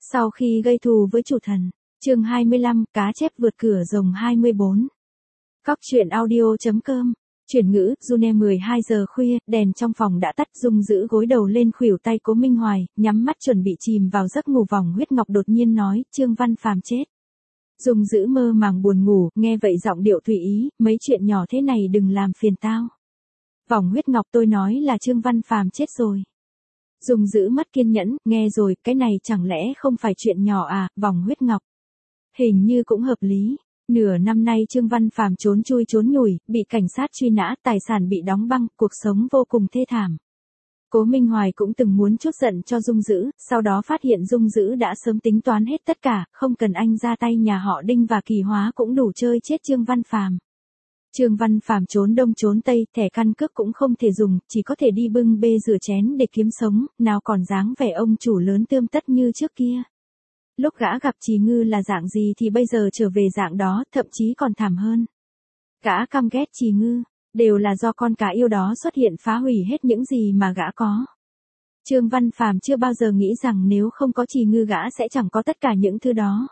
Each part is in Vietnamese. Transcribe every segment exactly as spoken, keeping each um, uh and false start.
Sau khi gây thù với chủ thần, chương hai mươi lăm, cá chép vượt cửa rồng hai mươi bốn. Cóc truyện audio.com, chuyển ngữ, June mười hai giờ khuya, đèn trong phòng đã tắt, Dung giữ gối đầu lên khuỷu tay Cố Minh Hoài, nhắm mắt chuẩn bị chìm vào giấc ngủ. Vòng huyết ngọc đột nhiên nói, Trương Văn Phàm chết. Dung giữ mơ màng buồn ngủ, nghe vậy giọng điệu tùy ý, mấy chuyện nhỏ thế này đừng làm phiền tao. Vòng huyết ngọc, tôi nói là Trương Văn Phàm chết rồi. Dung giữ mất kiên nhẫn, nghe rồi, cái này chẳng lẽ không phải chuyện nhỏ à, Vòng huyết ngọc. Hình như cũng hợp lý. Nửa năm nay Trương Văn Phàm trốn chui trốn nhủi, bị cảnh sát truy nã, tài sản bị đóng băng, cuộc sống vô cùng thê thảm. Cố Minh Hoài cũng từng muốn trút giận cho Dung Dữ, sau đó phát hiện Dung Dữ đã sớm tính toán hết tất cả, không cần anh ra tay, nhà họ Đinh và Kỳ Hóa cũng đủ chơi chết Trương Văn Phàm. Trương Văn Phàm trốn đông trốn tây, thẻ căn cước cũng không thể dùng, chỉ có thể đi bưng bê rửa chén để kiếm sống, nào còn dáng vẻ ông chủ lớn tươm tất như trước kia. Lúc gã gặp Trì Ngư là dạng gì thì bây giờ trở về dạng đó, thậm chí còn thảm hơn. Gã căm ghét Trì Ngư, đều là do con cá yêu đó xuất hiện phá hủy hết những gì mà gã có. Trương Văn Phàm chưa bao giờ nghĩ rằng nếu không có Trì Ngư gã sẽ chẳng có tất cả những thứ đó.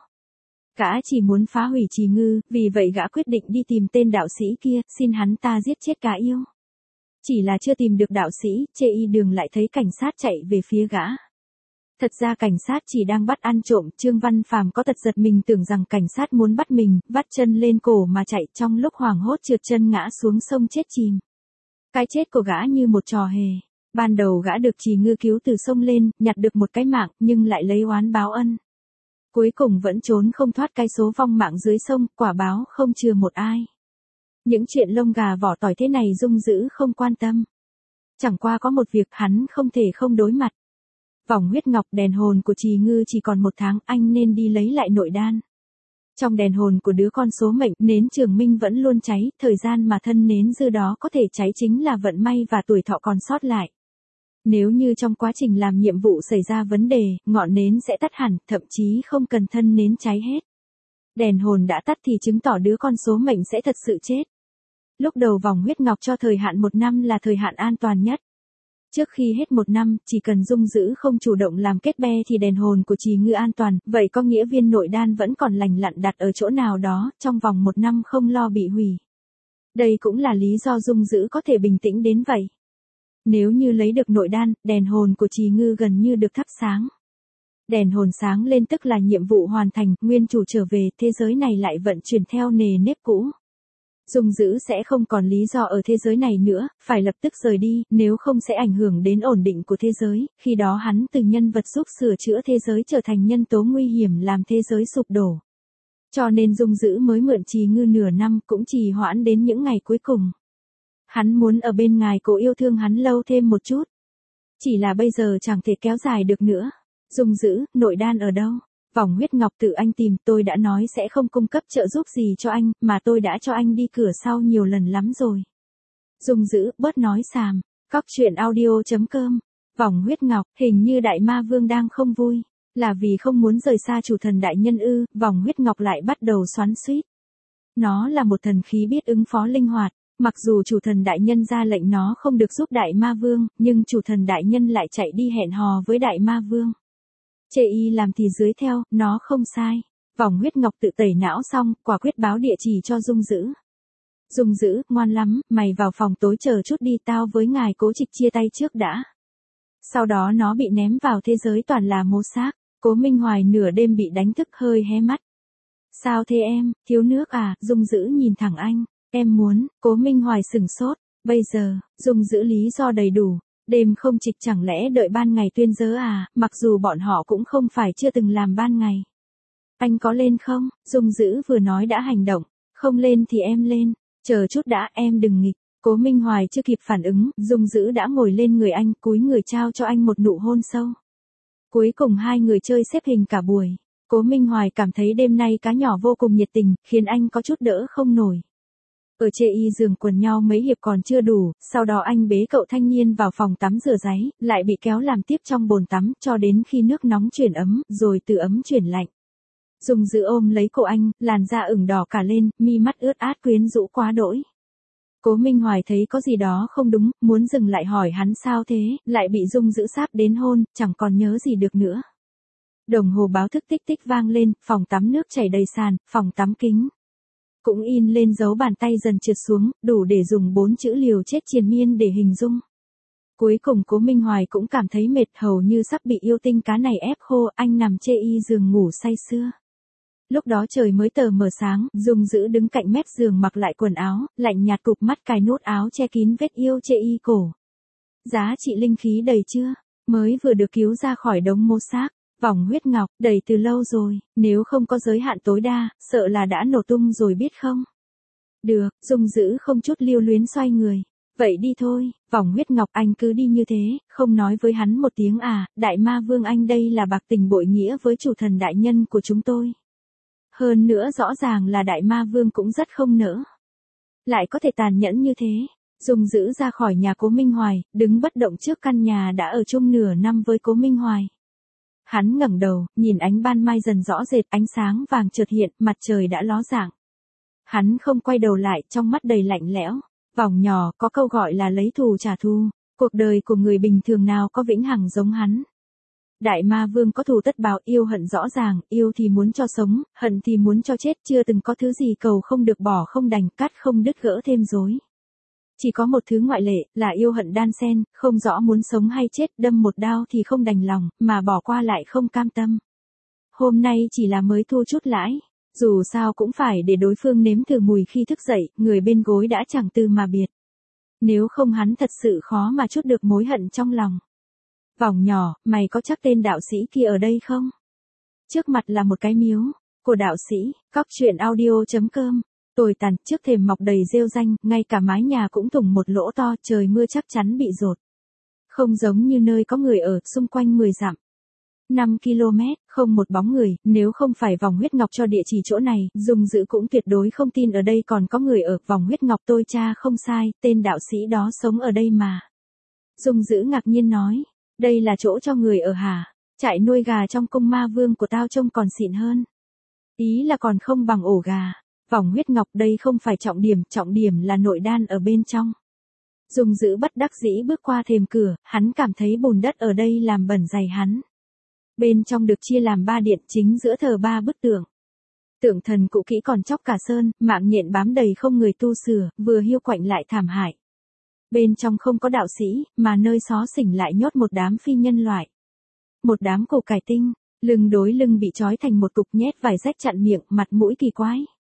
Gã chỉ muốn phá hủy Trì Ngư, vì vậy gã quyết định đi tìm tên đạo sĩ kia, xin hắn ta giết chết cá yêu. Chỉ là chưa tìm được đạo sĩ, chê y đường lại thấy cảnh sát chạy về phía gã. Thật ra cảnh sát chỉ đang bắt ăn trộm, Trương Văn Phàm có tật giật mình tưởng rằng cảnh sát muốn bắt mình, vắt chân lên cổ mà chạy, trong lúc hoảng hốt trượt chân ngã xuống sông chết chìm. Cái chết của gã như một trò hề. Ban đầu gã được Trì Ngư cứu từ sông lên, nhặt được một cái mạng, nhưng lại lấy oán báo ân. Cuối cùng vẫn trốn không thoát cái số vong mạng dưới sông, quả báo không chừa một ai. Những chuyện lông gà vỏ tỏi thế này Dung Dữ không quan tâm. Chẳng qua có một việc hắn không thể không đối mặt. Vòng huyết ngọc, đèn hồn của Trì Ngư chỉ còn một tháng, anh nên đi lấy lại nội đan. Trong đèn hồn của đứa con số mệnh, nến trường minh vẫn luôn cháy, thời gian mà thân nến dư đó có thể cháy chính là vận may và tuổi thọ còn sót lại. Nếu như trong quá trình làm nhiệm vụ xảy ra vấn đề, ngọn nến sẽ tắt hẳn, thậm chí không cần thân nến cháy hết. Đèn hồn đã tắt thì chứng tỏ đứa con số mệnh sẽ thật sự chết. Lúc đầu vòng huyết ngọc cho thời hạn một năm là thời hạn an toàn nhất. Trước khi hết một năm, chỉ cần Dung Dữ không chủ động làm kết be thì đèn hồn của Trì Ngư an toàn, vậy có nghĩa viên nội đan vẫn còn lành lặn đặt ở chỗ nào đó, trong vòng một năm không lo bị hủy. Đây cũng là lý do Dung Dữ có thể bình tĩnh đến vậy. Nếu như lấy được nội đan, đèn hồn của Trì Ngư gần như được thắp sáng. Đèn hồn sáng lên tức là nhiệm vụ hoàn thành, nguyên chủ trở về, thế giới này lại vận chuyển theo nề nếp cũ. Dung Dữ sẽ không còn lý do ở thế giới này nữa, phải lập tức rời đi, nếu không sẽ ảnh hưởng đến ổn định của thế giới, khi đó hắn từ nhân vật giúp sửa chữa thế giới trở thành nhân tố nguy hiểm làm thế giới sụp đổ. Cho nên Dung Dữ mới mượn Trì Ngư nửa năm, cũng trì hoãn đến những ngày cuối cùng. Hắn muốn ở bên ngài Cố yêu thương hắn lâu thêm một chút. Chỉ là bây giờ chẳng thể kéo dài được nữa. Dung Dữ, nội đan ở đâu? Vòng huyết ngọc, tự anh tìm, tôi đã nói sẽ không cung cấp trợ giúp gì cho anh, mà tôi đã cho anh đi cửa sau nhiều lần lắm rồi. Dung Dữ, bớt nói xàm. Cóc truyện audio.com. Vòng huyết ngọc, hình như đại ma vương đang không vui. Là vì không muốn rời xa chủ thần đại nhân ư? Vòng huyết ngọc lại bắt đầu xoắn xuýt. Nó là một thần khí biết ứng phó linh hoạt. Mặc dù chủ thần đại nhân ra lệnh nó không được giúp đại ma vương, nhưng chủ thần đại nhân lại chạy đi hẹn hò với đại ma vương. Chê y làm thì dưới theo, nó không sai. Vòng huyết ngọc tự tẩy não xong, quả quyết báo địa chỉ cho Dung Dữ. Dung Dữ, ngoan lắm, mày vào phòng tối chờ chút đi, tao với ngài Cố Trịch chia tay trước đã. Sau đó nó bị ném vào thế giới toàn là mô xác. Cố Minh Hoài nửa đêm bị đánh thức hơi hé mắt. Sao thế em, thiếu nước à? Dung Dữ nhìn thẳng anh. Em muốn, Cố Minh Hoài sửng sốt. Bây giờ, Dung Dữ lý do đầy đủ. Đêm không Trịch chẳng lẽ đợi ban ngày tuyên giới à, mặc dù bọn họ cũng không phải chưa từng làm ban ngày. Anh có lên không? Dung Dữ vừa nói đã hành động. Không lên thì em lên. Chờ chút đã, em đừng nghịch. Cố Minh Hoài chưa kịp phản ứng, Dung Dữ đã ngồi lên người anh, cúi người trao cho anh một nụ hôn sâu. Cuối cùng hai người chơi xếp hình cả buổi. Cố Minh Hoài cảm thấy đêm nay cá nhỏ vô cùng nhiệt tình, khiến anh có chút đỡ không nổi. Ở chê y giường quần nhau mấy hiệp còn chưa đủ, sau đó anh bế cậu thanh niên vào phòng tắm rửa ráy, lại bị kéo làm tiếp trong bồn tắm, cho đến khi nước nóng chuyển ấm, rồi từ ấm chuyển lạnh. Dung Dữ ôm lấy cổ anh, làn da ửng đỏ cả lên, mi mắt ướt át quyến rũ quá đỗi. Cố Minh Hoài thấy có gì đó không đúng, muốn dừng lại hỏi hắn sao thế, lại bị Dung Dữ sáp đến hôn, chẳng còn nhớ gì được nữa. Đồng hồ báo thức tích tích vang lên, phòng tắm nước chảy đầy sàn, phòng tắm kính cũng in lên dấu bàn tay dần trượt xuống, đủ để dùng bốn chữ liều chết triền miên để hình dung. Cuối cùng Cố Minh Hoài cũng cảm thấy mệt, hầu như sắp bị yêu tinh cá này ép khô, anh nằm chê y giường ngủ say sưa. Lúc đó trời mới tờ mờ sáng, Dung Dữ đứng cạnh mép giường mặc lại quần áo, lạnh nhạt cụp mắt cài nút áo che kín vết yêu chê y cổ. Giá trị linh khí đầy chưa? Mới vừa được cứu ra khỏi đống mô xác. Vòng huyết ngọc, đầy từ lâu rồi, nếu không có giới hạn tối đa, sợ là đã nổ tung rồi biết không? Được, Dung Dữ không chút lưu luyến xoay người. Vậy đi thôi, vòng huyết ngọc anh cứ đi như thế, không nói với hắn một tiếng à, đại ma vương anh đây là bạc tình bội nghĩa với chủ thần đại nhân của chúng tôi. Hơn nữa rõ ràng là đại ma vương cũng rất không nỡ. Lại có thể tàn nhẫn như thế. Dung Dữ ra khỏi nhà Cố Minh Hoài, đứng bất động trước căn nhà đã ở chung nửa năm với Cố Minh Hoài. Hắn ngẩng đầu, nhìn ánh ban mai dần rõ rệt, ánh sáng vàng chợt hiện, mặt trời đã ló dạng. Hắn không quay đầu lại, trong mắt đầy lạnh lẽo. Vòng nhỏ, có câu gọi là lấy thù trả thù. Cuộc đời của người bình thường nào có vĩnh hằng giống hắn. Đại ma vương có thù tất báo, yêu hận rõ ràng, yêu thì muốn cho sống, hận thì muốn cho chết, chưa từng có thứ gì cầu không được bỏ không đành, cắt không đứt gỡ thêm rối. Chỉ có một thứ ngoại lệ, là yêu hận đan xen, không rõ muốn sống hay chết, đâm một đao thì không đành lòng, mà bỏ qua lại không cam tâm. Hôm nay chỉ là mới thua chút lãi, dù sao cũng phải để đối phương nếm thử mùi khi thức dậy, người bên gối đã chẳng từ mà biệt. Nếu không hắn thật sự khó mà trút được mối hận trong lòng. Vòng nhỏ, mày có chắc tên đạo sĩ kia ở đây không? Trước mặt là một cái miếu, của đạo sĩ, cóc truyện audio chấm com. Tồi tàn, trước thềm mọc đầy rêu ranh, ngay cả mái nhà cũng thủng một lỗ to, trời mưa chắc chắn bị dột. Không giống như nơi có người ở, xung quanh mười dặm. năm ki lô mét, không một bóng người, nếu không phải vòng huyết ngọc cho địa chỉ chỗ này, Dung Dữ cũng tuyệt đối không tin ở đây còn có người ở. Vòng huyết ngọc tôi tra không sai, tên đạo sĩ đó sống ở đây mà. Dung Dữ ngạc nhiên nói, đây là chỗ cho người ở hả? Trại nuôi gà trong cung ma vương của tao trông còn xịn hơn. Ý là còn không bằng ổ gà. Vòng huyết ngọc đây không phải trọng điểm, trọng điểm là nội đan ở bên trong. Dung Dữ bất đắc dĩ bước qua thềm cửa, hắn cảm thấy bùn đất ở đây làm bẩn giày hắn. Bên trong được chia làm ba điện, chính giữa thờ ba bức tượng. Tượng thần cũ kỹ còn chóc cả sơn, mạng nhện bám đầy không người tu sửa, vừa hiu quạnh lại thảm hại. Bên trong không có đạo sĩ, mà nơi xó xỉnh lại nhốt một đám phi nhân loại. Một đám củ cải tinh, lưng đối lưng bị trói thành một cục nhét vải rách chặn miệng, mặt mũi kỳ quái.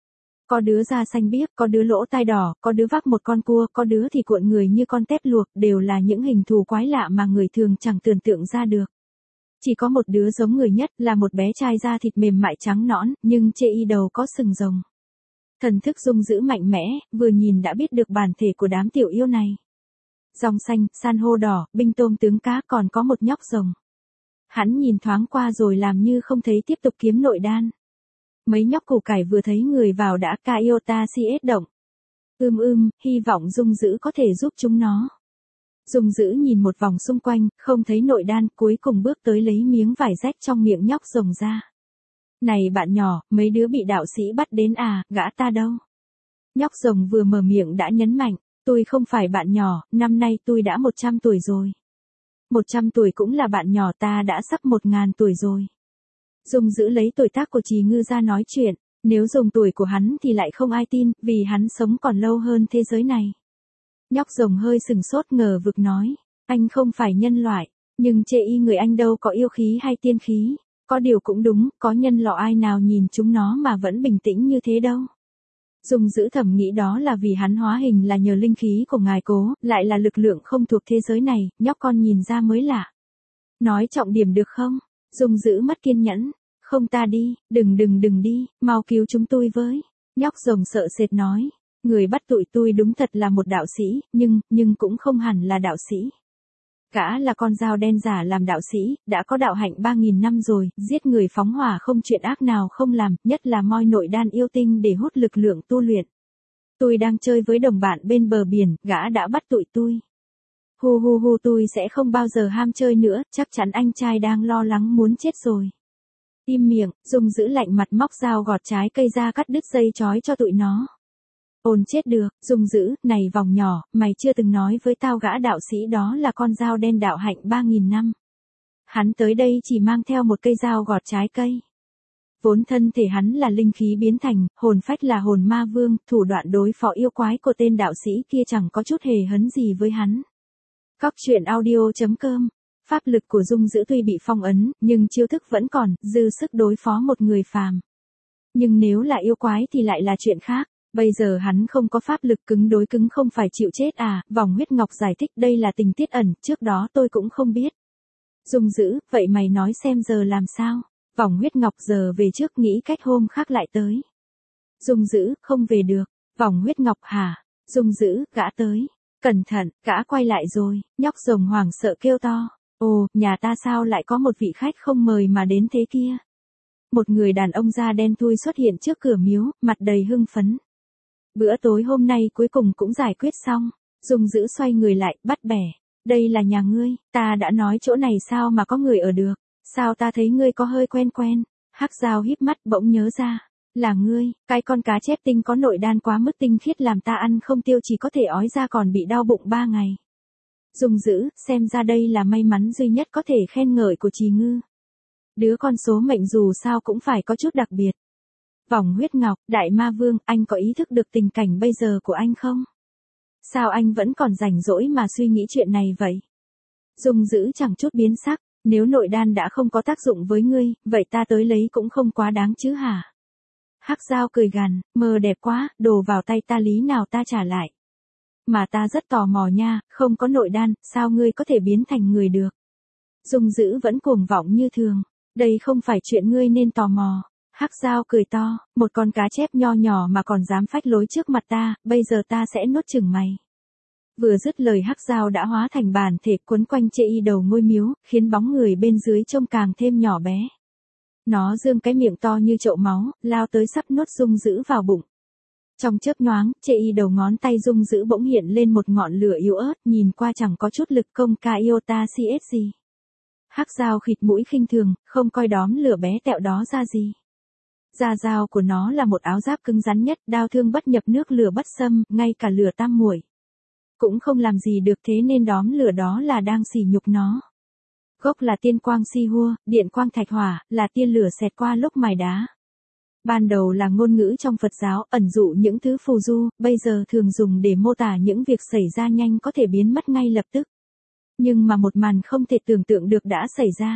Có đứa da xanh biếc, có đứa lỗ tai đỏ, có đứa vác một con cua, có đứa thì cuộn người như con tép luộc, đều là những hình thù quái lạ mà người thường chẳng tưởng tượng ra được. Chỉ có một đứa giống người nhất, là một bé trai da thịt mềm mại trắng nõn, nhưng chê y đầu có sừng rồng. Thần thức Dung Dữ mạnh mẽ, vừa nhìn đã biết được bản thể của đám tiểu yêu này. Rong xanh, san hô đỏ, binh tôm tướng cá, còn có một nhóc rồng. Hắn nhìn thoáng qua rồi làm như không thấy, tiếp tục kiếm nội đan. Mấy nhóc củ cải vừa thấy người vào đã Kaiota si ết động. Ưm ưm, hy vọng Dung Dữ có thể giúp chúng nó. Dung Dữ nhìn một vòng xung quanh, không thấy nội đan, cuối cùng bước tới lấy miếng vải rách trong miệng nhóc rồng ra. Này bạn nhỏ, mấy đứa bị đạo sĩ bắt đến à, gã ta đâu? Nhóc rồng vừa mở miệng đã nhấn mạnh, tôi không phải bạn nhỏ, năm nay tôi đã một trăm tuổi rồi. một trăm tuổi cũng là bạn nhỏ, ta đã sắp một ngàn tuổi rồi. Dung Dữ lấy tuổi tác của Trì Ngư ra nói chuyện, nếu dùng tuổi của hắn thì lại không ai tin, vì hắn sống còn lâu hơn thế giới này. Nhóc rồng hơi sừng sốt ngờ vực nói, anh không phải nhân loại, nhưng chê y người anh đâu có yêu khí hay tiên khí, có điều cũng đúng, có nhân loại ai nào nhìn chúng nó mà vẫn bình tĩnh như thế đâu. Dung Dữ thầm nghĩ đó là vì hắn hóa hình là nhờ linh khí của ngài Cố, lại là lực lượng không thuộc thế giới này, nhóc con nhìn ra mới lạ. Nói trọng điểm được không? Dung Dữ mất kiên nhẫn, không ta đi, đừng đừng đừng đi, mau cứu chúng tôi với. Nhóc rồng sợ sệt nói, người bắt tụi tôi đúng thật là một đạo sĩ, nhưng, nhưng cũng không hẳn là đạo sĩ. Gã là con dao đen giả làm đạo sĩ, đã có đạo hạnh ba nghìn năm rồi, giết người phóng hỏa không chuyện ác nào không làm, nhất là moi nội đan yêu tinh để hút lực lượng tu luyện. Tôi đang chơi với đồng bạn bên bờ biển, gã đã bắt tụi tôi. Hu hu hu, tôi sẽ không bao giờ ham chơi nữa, chắc chắn anh trai đang lo lắng muốn chết rồi. Im miệng, Dung Dữ lạnh mặt móc dao gọt trái cây ra cắt đứt dây trói cho tụi nó. Ồn chết được, Dung Dữ, này vòng nhỏ, mày chưa từng nói với tao gã đạo sĩ đó là con dao đen đạo hạnh ba nghìn năm. Hắn tới đây chỉ mang theo một cây dao gọt trái cây. Vốn thân thể hắn là linh khí biến thành, hồn phách là hồn ma vương, thủ đoạn đối phó yêu quái của tên đạo sĩ kia chẳng có chút hề hấn gì với hắn. Cóc truyện audio chấm com. Pháp lực của Dung Dữ tuy bị phong ấn, nhưng chiêu thức vẫn còn, dư sức đối phó một người phàm. Nhưng nếu là yêu quái thì lại là chuyện khác. Bây giờ hắn không có pháp lực, cứng đối cứng không phải chịu chết à, Vòng Huyết Ngọc giải thích đây là tình tiết ẩn, trước đó tôi cũng không biết. Dung Dữ, vậy mày nói xem giờ làm sao? Vòng Huyết Ngọc giờ về trước, nghĩ cách hôm khác lại tới. Dung Dữ, không về được. Vòng Huyết Ngọc hả? Dung Dữ, gã tới. Cẩn thận, gã quay lại rồi, nhóc rồng hoảng sợ kêu to. Ồ, nhà ta sao lại có một vị khách không mời mà đến thế kia? Một người đàn ông da đen thui xuất hiện trước cửa miếu, mặt đầy hưng phấn. Bữa tối hôm nay cuối cùng cũng giải quyết xong. Dung Dữ xoay người lại, bắt bẻ. Đây là nhà ngươi, ta đã nói chỗ này sao mà có người ở được. Sao ta thấy ngươi có hơi quen quen. Hắc Dao híp mắt bỗng nhớ ra. Là ngươi, cái con cá chép tinh có nội đan quá mức tinh khiết làm ta ăn không tiêu, chỉ có thể ói ra còn bị đau bụng ba ngày. Dung Dữ, xem ra đây là may mắn duy nhất có thể khen ngợi của Trì Ngư. Đứa con số mệnh dù sao cũng phải có chút đặc biệt. Vòng Huyết Ngọc, Đại Ma Vương, anh có ý thức được tình cảnh bây giờ của anh không? Sao anh vẫn còn rảnh rỗi mà suy nghĩ chuyện này vậy? Dung Dữ chẳng chút biến sắc, nếu nội đan đã không có tác dụng với ngươi, vậy ta tới lấy cũng không quá đáng chứ hả? Hắc Dao cười gằn, mơ đẹp quá, đồ vào tay ta lý nào ta trả lại. Mà ta rất tò mò nha, không có nội đan, sao ngươi có thể biến thành người được? Dung Dữ vẫn cuồng vọng như thường, đây không phải chuyện ngươi nên tò mò. Hắc Dao cười to, một con cá chép nho nhỏ mà còn dám phách lối trước mặt ta, bây giờ ta sẽ nuốt chửng mày. Vừa dứt lời Hắc Dao đã hóa thành bản thể quấn quanh chê y đầu ngôi miếu, khiến bóng người bên dưới trông càng thêm nhỏ bé. Nó giương cái miệng to như chậu máu, lao tới sắp nuốt Dung Dữ vào bụng. Trong chớp nhoáng, chê y đầu ngón tay Dung Dữ bỗng hiện lên một ngọn lửa yếu ớt, nhìn qua chẳng có chút lực công ca iota cs gì. Hắc Dao khịt mũi khinh thường, không coi đóm lửa bé tẹo đó ra gì. Da dao của nó là một áo giáp cứng rắn nhất, đao thương bất nhập nước lửa bất xâm, ngay cả lửa tam muội cũng không làm gì được, thế nên đóm lửa đó là đang sỉ nhục nó. Gốc là tiên quang si hua, điện quang thạch hỏa, là tia lửa xẹt qua lúc mài đá. Ban đầu là ngôn ngữ trong Phật giáo, ẩn dụ những thứ phù du, bây giờ thường dùng để mô tả những việc xảy ra nhanh có thể biến mất ngay lập tức. Nhưng mà một màn không thể tưởng tượng được đã xảy ra.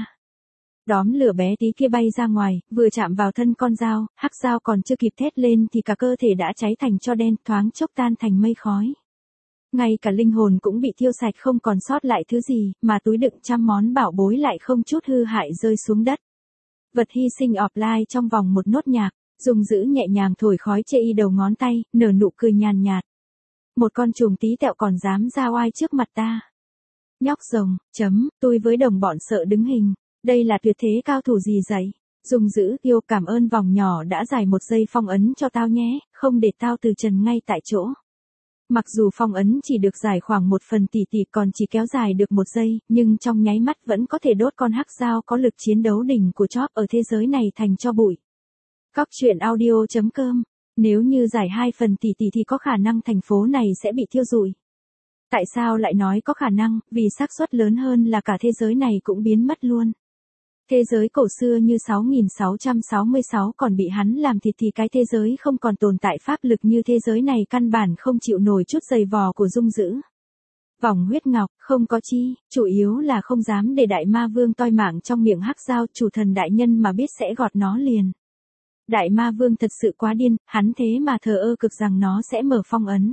Đóm lửa bé tí kia bay ra ngoài, vừa chạm vào thân con dao, Hắc Dao còn chưa kịp thét lên thì cả cơ thể đã cháy thành tro đen, thoáng chốc tan thành mây khói. Ngay cả linh hồn cũng bị thiêu sạch không còn sót lại thứ gì, mà túi đựng trăm món bảo bối lại không chút hư hại rơi xuống đất. Vật hy sinh offline trong vòng một nốt nhạc, Dung Dữ nhẹ nhàng thổi khói chê y đầu ngón tay, nở nụ cười nhàn nhạt. Một con trùng tí tẹo còn dám ra oai trước mặt ta. Nhóc rồng, chấm, tôi với đồng bọn sợ đứng hình. Đây là tuyệt thế cao thủ gì dậy? Dung Dữ, yêu cảm ơn vòng nhỏ đã giải một giây phong ấn cho tao nhé, không để tao từ trần ngay tại chỗ. Mặc dù phong ấn chỉ được giải khoảng một phần tỷ tỷ còn chỉ kéo dài được một giây, nhưng trong nháy mắt vẫn có thể đốt con Hắc Dao có lực chiến đấu đỉnh của chóp ở thế giới này thành tro bụi. Cóc truyện audio chấm com. Nếu như giải hai phần tỷ tỷ thì có khả năng thành phố này sẽ bị thiêu rụi. Tại sao lại nói có khả năng? Vì xác suất lớn hơn là cả thế giới này cũng biến mất luôn. Thế giới cổ xưa như sáu nghìn sáu trăm sáu mươi sáu còn bị hắn làm thịt thì cái thế giới không còn tồn tại pháp lực như thế giới này căn bản không chịu nổi chút giày vò của Dung Dữ. Vòng Huyết Ngọc, không có chi, chủ yếu là không dám để Đại Ma Vương toi mạng trong miệng Hắc Dao, chủ thần đại nhân mà biết sẽ gọt nó liền. Đại Ma Vương thật sự quá điên, hắn thế mà thờ ơ cực rằng nó sẽ mở phong ấn.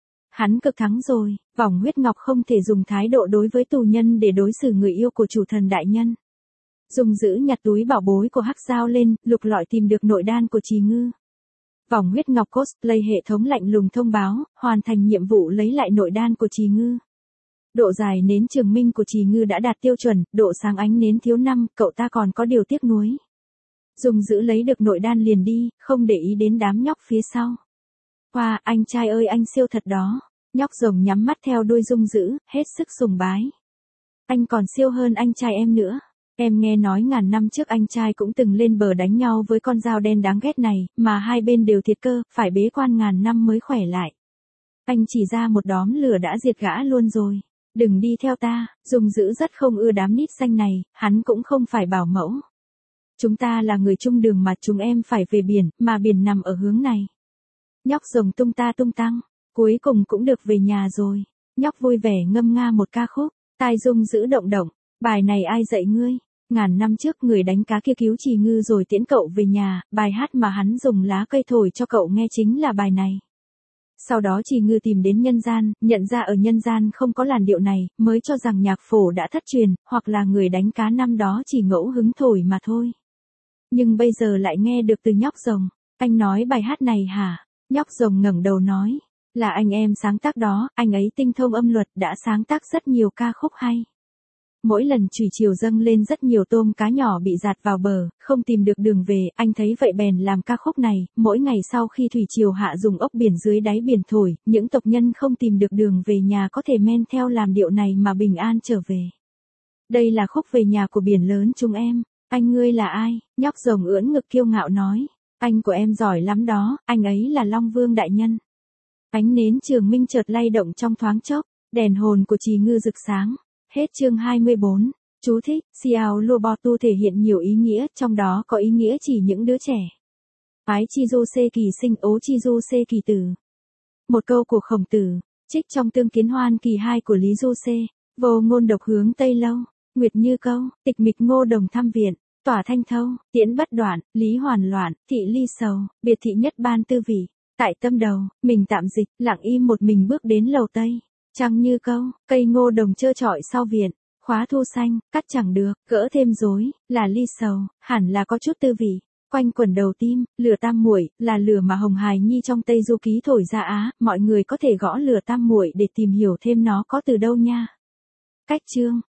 Hắn cực thắng rồi, Vòng Huyết Ngọc không thể dùng thái độ đối với tù nhân để đối xử người yêu của chủ thần đại nhân. Dung Dữ nhặt túi bảo bối của Hắc Dao lên, lục lọi tìm được nội đan của Trì Ngư. Vòng Huyết Ngọc cosplay hệ thống lạnh lùng thông báo, hoàn thành nhiệm vụ lấy lại nội đan của Trì Ngư. Độ dài nến trường minh của Trì Ngư đã đạt tiêu chuẩn, độ sáng ánh nến thiếu năm, cậu ta còn có điều tiếc nuối. Dung Dữ lấy được nội đan liền đi, không để ý đến đám nhóc phía sau. Wow, anh trai ơi anh siêu thật đó. Nhóc rồng nhắm mắt theo đuôi Dung Dữ, hết sức sùng bái. Anh còn siêu hơn anh trai em nữa. Em nghe nói ngàn năm trước anh trai cũng từng lên bờ đánh nhau với con dao đen đáng ghét này, mà hai bên đều thiệt cơ, phải bế quan ngàn năm mới khỏe lại. Anh chỉ ra một đóm lửa đã diệt gã luôn rồi. Đừng đi theo ta, Dung Dữ rất không ưa đám nít xanh này, hắn cũng không phải bảo mẫu. Chúng ta là người chung đường mà chúng em phải về biển, mà biển nằm ở hướng này. Nhóc rồng tung ta tung tăng, cuối cùng cũng được về nhà rồi. Nhóc vui vẻ ngâm nga một ca khúc, tai Dung Dữ động động, bài này ai dạy ngươi? Ngàn năm trước người đánh cá kia cứu Trì Ngư rồi tiễn cậu về nhà, bài hát mà hắn dùng lá cây thổi cho cậu nghe chính là bài này. Sau đó Trì Ngư tìm đến nhân gian, nhận ra ở nhân gian không có làn điệu này, mới cho rằng nhạc phổ đã thất truyền, hoặc là người đánh cá năm đó chỉ ngẫu hứng thổi mà thôi. Nhưng bây giờ lại nghe được từ nhóc rồng, anh nói bài hát này hả? Nhóc rồng ngẩng đầu nói, là anh em sáng tác đó, anh ấy tinh thông âm luật đã sáng tác rất nhiều ca khúc hay. Mỗi lần chủy chiều dâng lên rất nhiều tôm cá nhỏ bị dạt vào bờ, không tìm được đường về, anh thấy vậy bèn làm ca khúc này, mỗi ngày sau khi thủy triều hạ dùng ốc biển dưới đáy biển thổi, những tộc nhân không tìm được đường về nhà có thể men theo làm điệu này mà bình an trở về. Đây là khúc về nhà của biển lớn chúng em, anh ngươi là ai? Nhóc rồng ưỡn ngực kiêu ngạo nói, anh của em giỏi lắm đó, anh ấy là Long Vương đại nhân. Ánh nến Trường Minh chợt lay động trong thoáng chốc, đèn hồn của Trì Ngư rực sáng. Hết chương hai mươi bốn. Chú thích, Xiao Luobotu thể hiện nhiều ý nghĩa, trong đó có ý nghĩa chỉ những đứa trẻ. Ái chi du xê kỳ sinh ố chi du xê kỳ tử. Một câu của Khổng Tử, trích trong Tương Kiến Hoan kỳ hai của Lý Du Xê. Vô ngôn độc hướng Tây Lâu, Nguyệt Như Câu, tịch mịch Ngô Đồng thăm viện, tỏa thanh thâu, tiễn bất đoạn, lý hoàn loạn, thị ly sầu, biệt thị nhất ban tư vị. Tại tâm đầu, mình tạm dịch, lặng im một mình bước đến lầu Tây. Trăng như câu, cây ngô đồng trơ trọi sau viện, khóa thu xanh, cắt chẳng được, gỡ thêm rối, là ly sầu, hẳn là có chút tư vị. Quanh quẩn đầu tim, lửa tam muội, là lửa mà Hồng Hài Nhi trong Tây Du Ký thổi ra Á, mọi người có thể gõ lửa tam muội để tìm hiểu thêm nó có từ đâu nha. Cách chương